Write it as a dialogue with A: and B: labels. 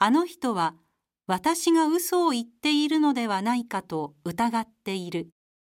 A: あの人は私が嘘を言っているのではないかと疑っている。